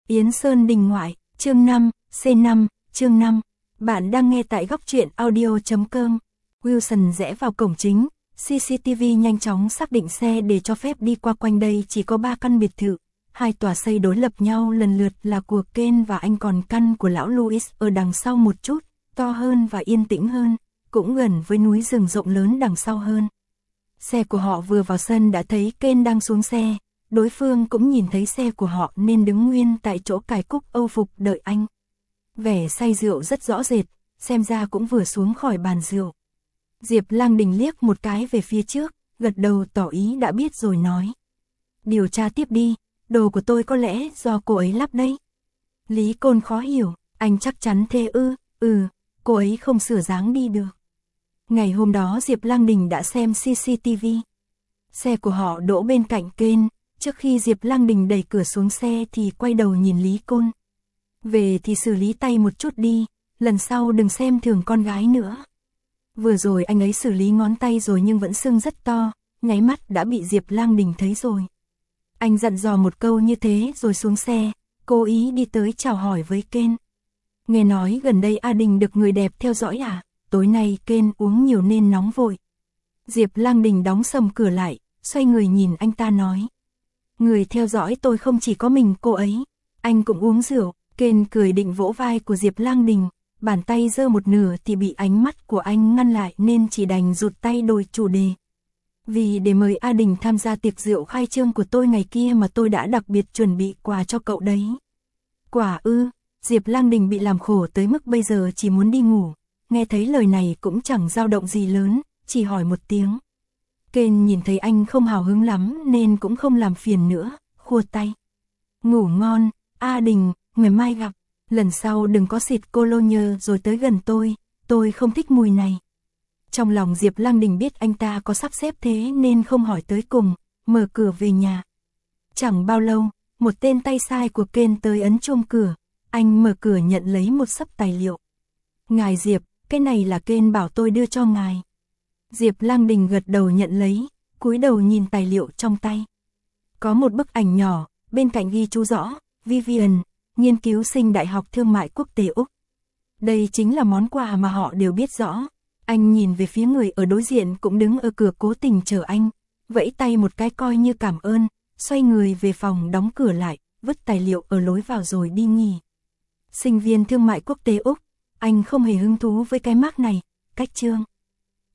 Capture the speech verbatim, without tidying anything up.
Yến Sơn Đình Ngoại, chương năm, C năm, chương năm. Bạn đang nghe tại góc truyện audio chấm com. Wilson rẽ vào cổng chính, xê xê tê vê nhanh chóng xác định xe để cho phép đi qua. Quanh đây chỉ có ba căn biệt thự, hai tòa xây đối lập nhau lần lượt là của Ken và anh, còn căn của lão Louis ở đằng sau một chút, to hơn và yên tĩnh hơn, cũng gần với núi rừng rộng lớn đằng sau hơn. Xe của họ vừa vào sân đã thấy Ken đang xuống xe, đối phương cũng nhìn thấy xe của họ nên đứng nguyên tại chỗ cài cúc âu phục đợi anh. Vẻ say rượu rất rõ rệt, xem ra cũng vừa xuống khỏi bàn rượu. Diệp Lang Đình liếc một cái về phía trước, gật đầu tỏ ý đã biết rồi nói. Điều tra tiếp đi, đồ của tôi có lẽ do cô ấy lắp đấy. Lý Côn khó hiểu, anh chắc chắn thế ư? Ừ, cô ấy không sửa dáng đi được. Ngày hôm đó Diệp Lang Đình đã xem xê xê tê vê. Xe của họ đỗ bên cạnh Ken, trước khi Diệp Lang Đình đẩy cửa xuống xe thì quay đầu nhìn Lý Côn. Về thì xử lý tay một chút đi, lần sau đừng xem thường con gái nữa. Vừa rồi anh ấy xử lý ngón tay rồi nhưng vẫn sưng rất to, nháy mắt đã bị Diệp Lang Đình thấy rồi. Anh dặn dò một câu như thế rồi xuống xe, cố ý đi tới chào hỏi với Ken. Nghe nói gần đây A Đình được người đẹp theo dõi à? Tối nay Ken uống nhiều nên nóng vội. Diệp Lang Đình đóng sầm cửa lại, xoay người nhìn anh ta nói. Người theo dõi tôi không chỉ có mình cô ấy, anh cũng uống rượu. Ken cười định vỗ vai của Diệp Lang Đình, bàn tay giơ một nửa thì bị ánh mắt của anh ngăn lại nên chỉ đành rụt tay đổi chủ đề. Vì để mời A Đình tham gia tiệc rượu khai trương của tôi ngày kia mà tôi đã đặc biệt chuẩn bị quà cho cậu đấy. Quả ư? Diệp Lang Đình bị làm khổ tới mức bây giờ chỉ muốn đi ngủ, nghe thấy lời này cũng chẳng dao động gì lớn, chỉ hỏi một tiếng. Ken nhìn thấy anh không hào hứng lắm nên cũng không làm phiền nữa, khua tay. Ngủ ngon, A Đình, ngày mai gặp, lần sau đừng có xịt cologne rồi tới gần tôi, tôi không thích mùi này. Trong lòng Diệp Lang Đình biết anh ta có sắp xếp thế nên không hỏi tới cùng, mở cửa về nhà. Chẳng bao lâu, một tên tay sai của Ken tới ấn chuông cửa, anh mở cửa nhận lấy một xấp tài liệu. Ngài Diệp, cái này là Ken bảo tôi đưa cho ngài. Diệp Lang Đình gật đầu nhận lấy, cúi đầu nhìn tài liệu trong tay. Có một bức ảnh nhỏ, bên cạnh ghi chú rõ, Vivian, nghiên cứu sinh Đại học Thương mại Quốc tế Úc. Đây chính là món quà mà họ đều biết rõ. Anh nhìn về phía người ở đối diện cũng đứng ở cửa cố tình chờ anh, vẫy tay một cái coi như cảm ơn, xoay người về phòng đóng cửa lại, vứt tài liệu ở lối vào rồi đi nghỉ. Sinh viên Thương mại Quốc tế Úc, anh không hề hứng thú với cái mác này, cách chương.